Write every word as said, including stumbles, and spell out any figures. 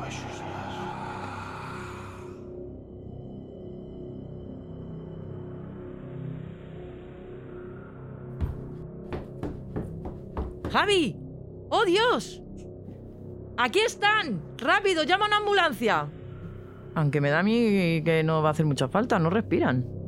¡Javi! ¡Oh, Dios! ¡Aquí están! ¡Rápido, llama a una ambulancia! Aunque me da a mí que no va a hacer mucha falta, no respiran.